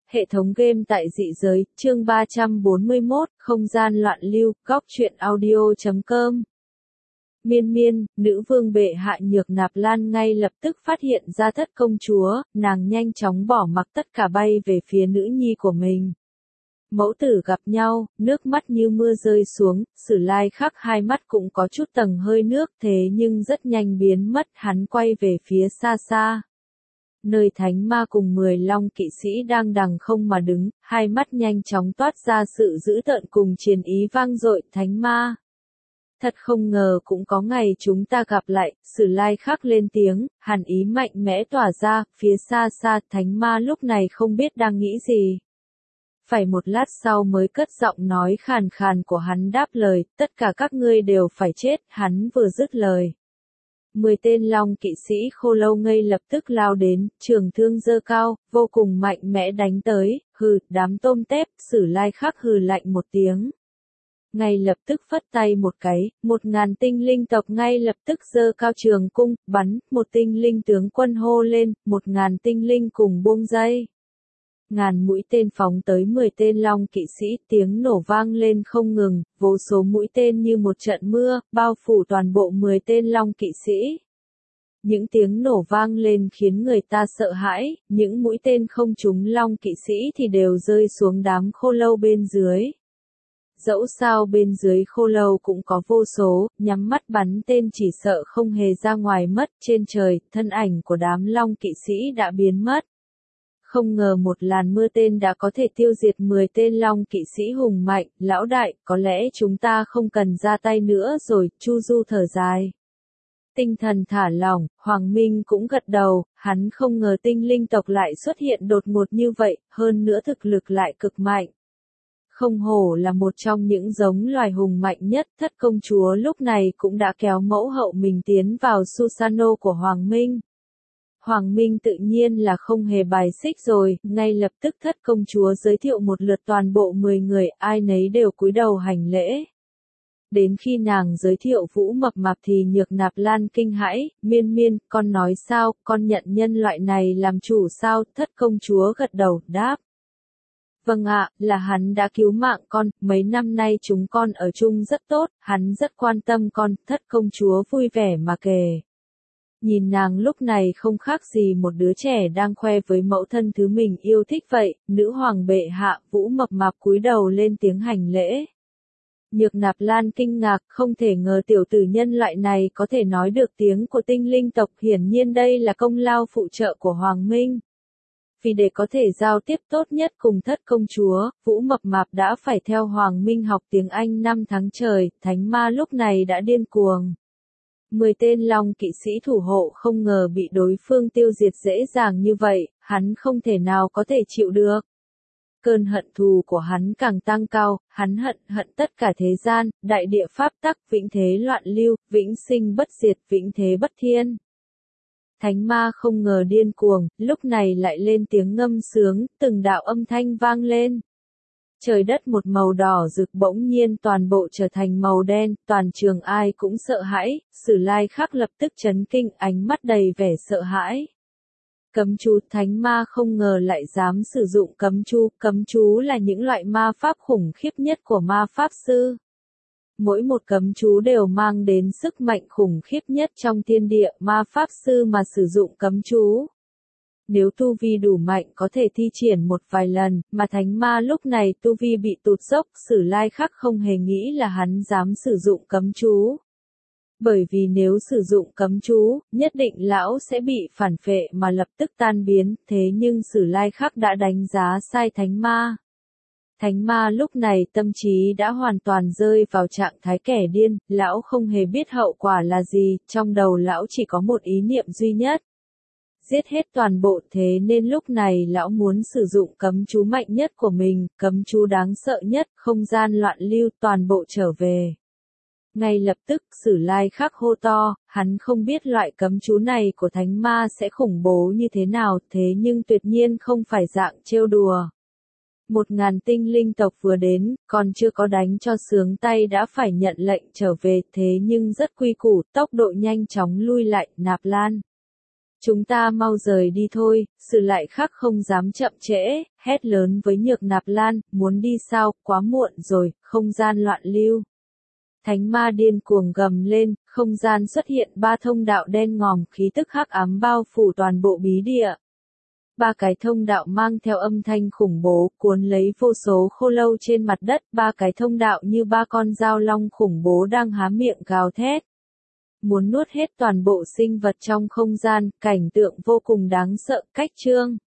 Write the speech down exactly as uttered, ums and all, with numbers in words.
Hệ thống game tại dị giới, chương ba trăm bốn mươi mốt, không gian loạn lưu, góc truyện audio chấm com. Miên miên, nữ vương bệ hạ Nhược Nạp Lan ngay lập tức phát hiện ra thất công chúa, nàng nhanh chóng bỏ mặc tất cả bay về phía nữ nhi của mình. Mẫu tử gặp nhau, nước mắt như mưa rơi xuống, Sử Lai Khắc hai mắt cũng có chút tầng hơi nước thế nhưng rất nhanh biến mất, hắn quay về phía xa xa. Nơi thánh ma cùng mười long kỵ sĩ đang đằng không mà đứng, hai mắt nhanh chóng toát ra sự dữ tợn cùng chiến ý vang dội. Thánh ma, thật không ngờ cũng có ngày chúng ta gặp lại. Sử Lai Khắc lên tiếng, hàn ý mạnh mẽ tỏa ra, phía xa xa. Thánh ma lúc này không biết đang nghĩ gì. Phải một lát sau mới cất giọng nói khàn khàn của hắn đáp lời, tất cả các ngươi đều phải chết. Hắn vừa dứt lời, mười tên long kỵ sĩ khô lâu ngay lập tức lao đến, trường thương giơ cao, vô cùng mạnh mẽ đánh tới. Hừ, đám tôm tép. Sử Lai Khắc hừ lạnh một tiếng, ngay lập tức phất tay một cái, một ngàn tinh linh tộc ngay lập tức giơ cao trường cung, bắn. Một tinh linh tướng quân hô lên, một ngàn tinh linh cùng buông dây. Ngàn mũi tên phóng tới mười tên long kỵ sĩ, tiếng nổ vang lên không ngừng, vô số mũi tên như một trận mưa, bao phủ toàn bộ mười tên long kỵ sĩ. Những tiếng nổ vang lên khiến người ta sợ hãi, những mũi tên không trúng long kỵ sĩ thì đều rơi xuống đám khô lâu bên dưới. Dẫu sao bên dưới khô lâu cũng có vô số, nhắm mắt bắn tên chỉ sợ không hề ra ngoài mất. Trên trời, thân ảnh của đám long kỵ sĩ đã biến mất. Không ngờ một làn mưa tên đã có thể tiêu diệt mười tên long kỵ sĩ hùng mạnh. Lão đại, có lẽ chúng ta không cần ra tay nữa rồi. Chu Du thở dài. Tinh thần thả lỏng, Hoàng Minh cũng gật đầu, hắn không ngờ tinh linh tộc lại xuất hiện đột ngột như vậy, hơn nữa thực lực lại cực mạnh. Không hổ là một trong những giống loài hùng mạnh nhất. Thất công chúa lúc này cũng đã kéo mẫu hậu mình tiến vào Susano của Hoàng Minh. Hoàng Minh tự nhiên là không hề bài xích rồi, ngay lập tức thất công chúa giới thiệu một lượt toàn bộ mười người, ai nấy đều cúi đầu hành lễ. Đến khi nàng giới thiệu Vũ Mập Mạp thì Nhược Nạp Lan kinh hãi, miên miên, con nói sao, con nhận nhân loại này làm chủ sao? Thất công chúa gật đầu, đáp. Vâng ạ, là hắn đã cứu mạng con, mấy năm nay chúng con ở chung rất tốt, hắn rất quan tâm con. Thất công chúa vui vẻ mà kể. Nhìn nàng lúc này không khác gì một đứa trẻ đang khoe với mẫu thân thứ mình yêu thích vậy. Nữ hoàng bệ hạ, Vũ Mập Mạp cúi đầu lên tiếng hành lễ. Nhược Nạp Lan kinh ngạc, không thể ngờ tiểu tử nhân loại này có thể nói được tiếng của tinh linh tộc. Hiển nhiên đây là công lao phụ trợ của Hoàng Minh. Vì để có thể giao tiếp tốt nhất cùng thất công chúa, Vũ Mập Mạp đã phải theo Hoàng Minh học tiếng Anh năm tháng trời. Thánh ma lúc này đã điên cuồng. Mười tên long kỵ sĩ thủ hộ không ngờ bị đối phương tiêu diệt dễ dàng như vậy, hắn không thể nào có thể chịu được. Cơn hận thù của hắn càng tăng cao, hắn hận hận tất cả thế gian, đại địa pháp tắc, vĩnh thế loạn lưu, vĩnh sinh bất diệt, vĩnh thế bất thiên. Thánh ma không ngờ điên cuồng, lúc này lại lên tiếng ngâm sướng, từng đạo âm thanh vang lên. Trời đất một màu đỏ rực bỗng nhiên toàn bộ trở thành màu đen, toàn trường ai cũng sợ hãi. Sử Lai Khắc lập tức chấn kinh, ánh mắt đầy vẻ sợ hãi. Cấm chú, thánh ma không ngờ lại dám sử dụng cấm chú. Cấm chú là những loại ma pháp khủng khiếp nhất của ma pháp sư. Mỗi một cấm chú đều mang đến sức mạnh khủng khiếp nhất trong thiên địa. Ma pháp sư mà sử dụng cấm chú, nếu tu vi đủ mạnh có thể thi triển một vài lần, mà thánh ma lúc này tu vi bị tụt dốc. Sử Lai Khắc không hề nghĩ là hắn dám sử dụng cấm chú. Bởi vì nếu sử dụng cấm chú, nhất định lão sẽ bị phản phệ mà lập tức tan biến. Thế nhưng Sử Lai Khắc đã đánh giá sai thánh ma. Thánh ma lúc này tâm trí đã hoàn toàn rơi vào trạng thái kẻ điên, lão không hề biết hậu quả là gì, trong đầu lão chỉ có một ý niệm duy nhất. Giết hết toàn bộ, thế nên lúc này lão muốn sử dụng cấm chú mạnh nhất của mình, cấm chú đáng sợ nhất, không gian loạn lưu, toàn bộ trở về. Ngay lập tức, Sử Lai Khắc hô to, hắn không biết loại cấm chú này của thánh ma sẽ khủng bố như thế nào, thế nhưng tuyệt nhiên không phải dạng trêu đùa. Một ngàn tinh linh tộc vừa đến, còn chưa có đánh cho sướng tay đã phải nhận lệnh trở về, thế nhưng rất quy củ, tốc độ nhanh chóng lui lại. Nạp Lan, Chúng ta mau rời đi thôi, Sử Lại Khắc không dám chậm trễ, hét lớn với Nhược Nạp Lan, muốn đi sao, quá muộn rồi, không gian loạn lưu. Thánh ma điên cuồng gầm lên, không gian xuất hiện ba thông đạo đen ngòm, khí tức hắc ám bao phủ toàn bộ bí địa. Ba cái thông đạo mang theo âm thanh khủng bố, cuốn lấy vô số khô lâu trên mặt đất, ba cái thông đạo như ba con dao long khủng bố đang há miệng gào thét. Muốn nuốt hết toàn bộ sinh vật trong không gian, cảnh tượng vô cùng đáng sợ, cách chương.